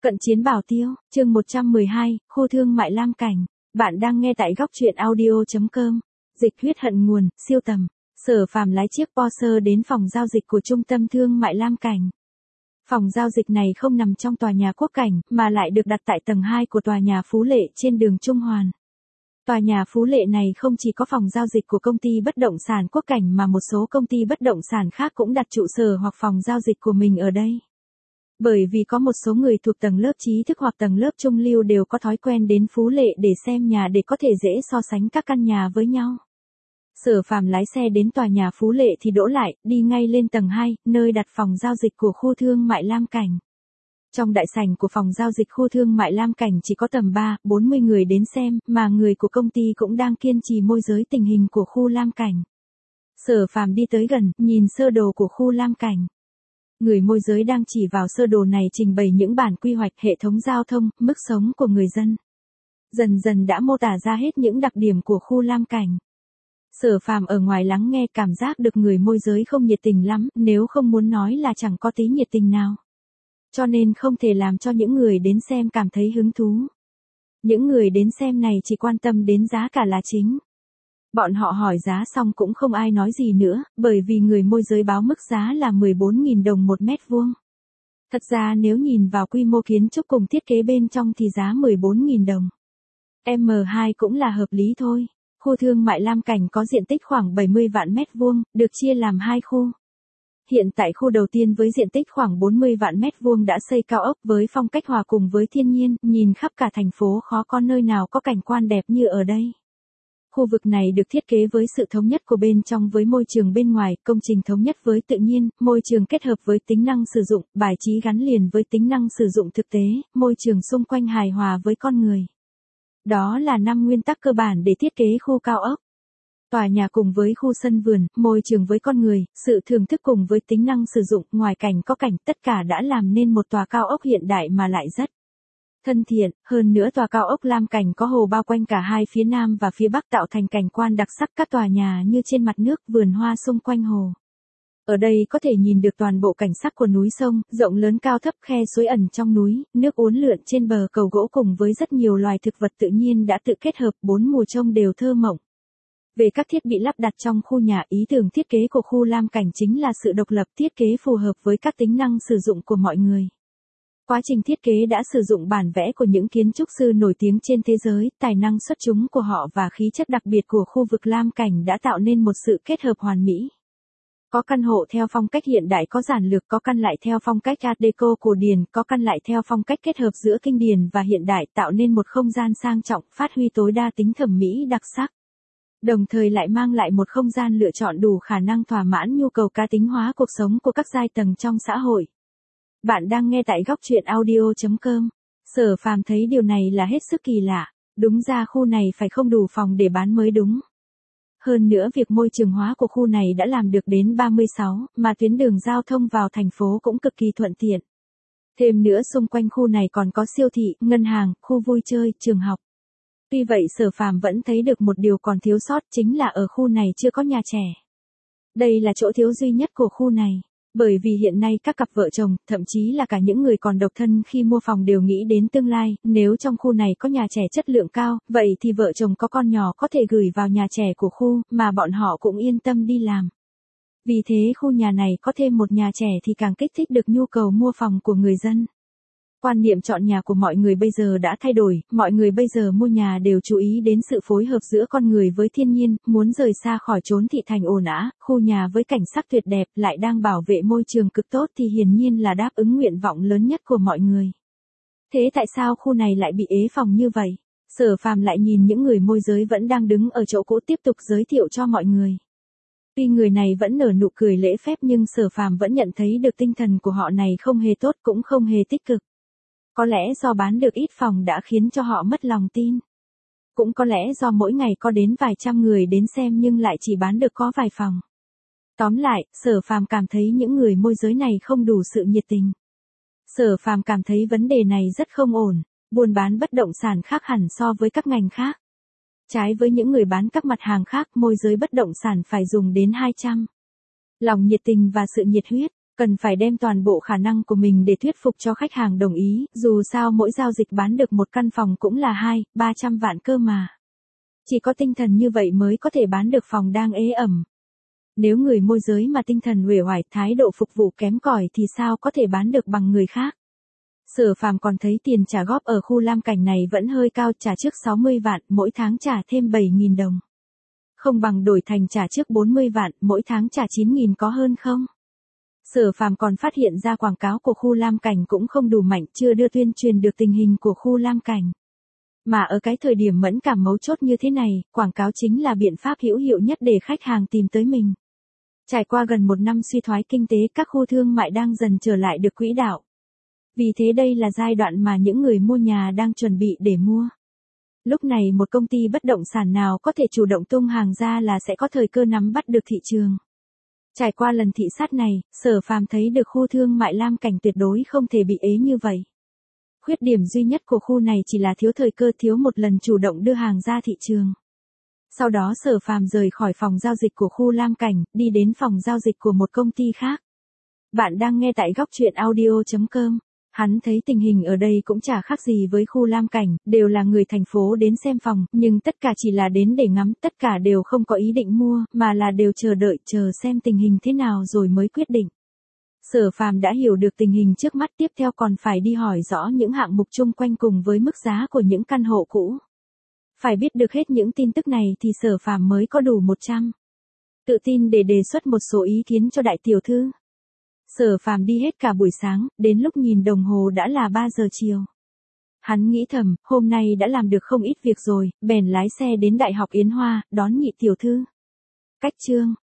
Cận chiến bảo tiêu, chương 112, khu thương mại Lam Cảnh. Bạn đang nghe tại góc truyện audio.com. Dịch huyết hận nguồn, siêu tầm. Sở Phàm lái chiếc Porsche đến phòng giao dịch của trung tâm thương mại Lam Cảnh. Phòng giao dịch này không nằm trong tòa nhà Quốc Cảnh, mà lại được đặt tại tầng 2 của tòa nhà Phú Lệ trên đường Trung Hoàn. Tòa nhà Phú Lệ này không chỉ có phòng giao dịch của công ty bất động sản Quốc Cảnh mà một số công ty bất động sản khác cũng đặt trụ sở hoặc phòng giao dịch của mình ở đây. Bởi vì có một số người thuộc tầng lớp trí thức hoặc tầng lớp trung lưu đều có thói quen đến Phú Lệ để xem nhà để có thể dễ so sánh các căn nhà với nhau. Sở Phàm lái xe đến tòa nhà Phú Lệ thì đỗ lại, đi ngay lên tầng 2, nơi đặt phòng giao dịch của khu thương mại Lam Cảnh. Trong đại sảnh của phòng giao dịch khu thương mại Lam Cảnh chỉ có tầm 40 người đến xem, mà người của công ty cũng đang kiên trì môi giới tình hình của khu Lam Cảnh. Sở Phàm đi tới gần, nhìn sơ đồ của khu Lam Cảnh. Người môi giới đang chỉ vào sơ đồ này trình bày những bản quy hoạch hệ thống giao thông, mức sống của người dân. Dần dần đã mô tả ra hết những đặc điểm của khu Lam Cảnh. Sở Phàm ở ngoài lắng nghe cảm giác được người môi giới không nhiệt tình lắm, nếu không muốn nói là chẳng có tí nhiệt tình nào. Cho nên không thể làm cho những người đến xem cảm thấy hứng thú. Những người đến xem này chỉ quan tâm đến giá cả là chính. Bọn họ hỏi giá xong cũng không ai nói gì nữa, bởi vì người môi giới báo mức giá là 14.000 đồng một mét vuông. Thật ra nếu nhìn vào quy mô kiến trúc cùng thiết kế bên trong thì giá 14.000 đồng. M2 cũng là hợp lý thôi. Khu thương mại Lam Cảnh có diện tích khoảng 70 vạn mét vuông, được chia làm 2 khu. Hiện tại khu đầu tiên với diện tích khoảng 40 vạn mét vuông đã xây cao ốc với phong cách hòa cùng với thiên nhiên, nhìn khắp cả thành phố khó có nơi nào có cảnh quan đẹp như ở đây. Khu vực này được thiết kế với sự thống nhất của bên trong với môi trường bên ngoài, công trình thống nhất với tự nhiên, môi trường kết hợp với tính năng sử dụng, bài trí gắn liền với tính năng sử dụng thực tế, môi trường xung quanh hài hòa với con người. Đó là 5 nguyên tắc cơ bản để thiết kế khu cao ốc. Tòa nhà cùng với khu sân vườn, môi trường với con người, sự thưởng thức cùng với tính năng sử dụng, ngoài cảnh có cảnh, tất cả đã làm nên một tòa cao ốc hiện đại mà lại rất thân thiện. Hơn nữa tòa cao ốc Lam Cảnh có hồ bao quanh cả hai phía nam và phía bắc tạo thành cảnh quan đặc sắc, các tòa nhà như trên mặt nước, vườn hoa xung quanh hồ. Ở đây có thể nhìn được toàn bộ cảnh sắc của núi sông, rộng lớn cao thấp, khe suối ẩn trong núi, nước uốn lượn trên bờ cầu gỗ cùng với rất nhiều loài thực vật tự nhiên đã tự kết hợp, 4 mùa trông đều thơ mộng. Về các thiết bị lắp đặt trong khu nhà, ý tưởng thiết kế của khu Lam Cảnh chính là sự độc lập, thiết kế phù hợp với các tính năng sử dụng của mọi người. Quá trình thiết kế đã sử dụng bản vẽ của những kiến trúc sư nổi tiếng trên thế giới, tài năng xuất chúng của họ và khí chất đặc biệt của khu vực Lam Cảnh đã tạo nên một sự kết hợp hoàn mỹ. Có căn hộ theo phong cách hiện đại có giản lược, có căn lại theo phong cách Art Deco cổ điển, có căn lại theo phong cách kết hợp giữa kinh điển và hiện đại, tạo nên một không gian sang trọng, phát huy tối đa tính thẩm mỹ đặc sắc. Đồng thời lại mang lại một không gian lựa chọn đủ khả năng thỏa mãn nhu cầu cá tính hóa cuộc sống của các giai tầng trong xã hội. Bạn đang nghe tại góc truyện audio.com. Sở Phàm thấy điều này là hết sức kỳ lạ. Đúng ra khu này phải không đủ phòng để bán mới đúng. Hơn nữa việc môi trường hóa của khu này đã làm được đến 36, mà tuyến đường giao thông vào thành phố cũng cực kỳ thuận tiện. Thêm nữa xung quanh khu này còn có siêu thị, ngân hàng, khu vui chơi, trường học. Tuy vậy Sở Phàm vẫn thấy được một điều còn thiếu sót, chính là ở khu này chưa có nhà trẻ. Đây là chỗ thiếu duy nhất của khu này. Bởi vì hiện nay các cặp vợ chồng, thậm chí là cả những người còn độc thân khi mua phòng đều nghĩ đến tương lai, nếu trong khu này có nhà trẻ chất lượng cao, vậy thì vợ chồng có con nhỏ có thể gửi vào nhà trẻ của khu, mà bọn họ cũng yên tâm đi làm. Vì thế khu nhà này có thêm một nhà trẻ thì càng kích thích được nhu cầu mua phòng của người dân. Quan niệm chọn nhà của mọi người bây giờ đã thay đổi, mọi người bây giờ mua nhà đều chú ý đến sự phối hợp giữa con người với thiên nhiên, muốn rời xa khỏi chốn thị thành ồn ào, khu nhà với cảnh sắc tuyệt đẹp lại đang bảo vệ môi trường cực tốt thì hiển nhiên là đáp ứng nguyện vọng lớn nhất của mọi người. Thế tại sao khu này lại bị ế phòng như vậy? Sở Phàm lại nhìn những người môi giới vẫn đang đứng ở chỗ cũ tiếp tục giới thiệu cho mọi người. Tuy người này vẫn nở nụ cười lễ phép nhưng Sở Phàm vẫn nhận thấy được tinh thần của họ này không hề tốt cũng không hề tích cực. Có lẽ do bán được ít phòng đã khiến cho họ mất lòng tin. Cũng có lẽ do mỗi ngày có đến vài trăm người đến xem nhưng lại chỉ bán được có vài phòng. Tóm lại, Sở Phàm cảm thấy những người môi giới này không đủ sự nhiệt tình. Sở Phàm cảm thấy vấn đề này rất không ổn, buôn bán bất động sản khác hẳn so với các ngành khác. Trái với những người bán các mặt hàng khác, môi giới bất động sản phải dùng đến 200. Lòng nhiệt tình và sự nhiệt huyết. Cần phải đem toàn bộ khả năng của mình để thuyết phục cho khách hàng đồng ý, dù sao mỗi giao dịch bán được một căn phòng cũng là 200-300 vạn cơ mà. Chỉ có tinh thần như vậy mới có thể bán được phòng đang ế ẩm. Nếu người môi giới mà tinh thần uể oải, thái độ phục vụ kém cỏi thì sao có thể bán được bằng người khác. Sở Phàm còn thấy tiền trả góp ở khu Lam Cảnh này vẫn hơi cao, trả trước 60 vạn, mỗi tháng trả thêm 7.000 đồng. Không bằng đổi thành trả trước 40 vạn, mỗi tháng trả 9.000 có hơn không? Sở Phàm còn phát hiện ra quảng cáo của khu Lam Cảnh cũng không đủ mạnh, chưa đưa tuyên truyền được tình hình của khu Lam Cảnh. Mà ở cái thời điểm mẫn cảm mấu chốt như thế này, quảng cáo chính là biện pháp hữu hiệu nhất để khách hàng tìm tới mình. Trải qua gần một năm suy thoái kinh tế, các khu thương mại đang dần trở lại được quỹ đạo. Vì thế đây là giai đoạn mà những người mua nhà đang chuẩn bị để mua. Lúc này một công ty bất động sản nào có thể chủ động tung hàng ra là sẽ có thời cơ nắm bắt được thị trường. Trải qua lần thị sát này, Sở Phàm thấy được khu thương mại Lam Cảnh tuyệt đối không thể bị ế như vậy. Khuyết điểm duy nhất của khu này chỉ là thiếu thời cơ, thiếu một lần chủ động đưa hàng ra thị trường. Sau đó Sở Phàm rời khỏi phòng giao dịch của khu Lam Cảnh, đi đến phòng giao dịch của một công ty khác. Bạn đang nghe tại góc truyện audio.com. Hắn thấy tình hình ở đây cũng chả khác gì với khu Lam Cảnh, đều là người thành phố đến xem phòng, nhưng tất cả chỉ là đến để ngắm, tất cả đều không có ý định mua, mà là đều chờ đợi, chờ xem tình hình thế nào rồi mới quyết định. Sở Phàm đã hiểu được tình hình trước mắt, tiếp theo còn phải đi hỏi rõ những hạng mục chung quanh cùng với mức giá của những căn hộ cũ. Phải biết được hết những tin tức này thì Sở Phàm mới có đủ 100 tự tin để đề xuất một số ý kiến cho đại tiểu thư. Sở Phàm đi hết cả buổi sáng, đến lúc nhìn đồng hồ đã là 3 giờ chiều. Hắn nghĩ thầm, hôm nay đã làm được không ít việc rồi, bèn lái xe đến Đại học Yến Hoa, đón nhị tiểu thư. Cách chương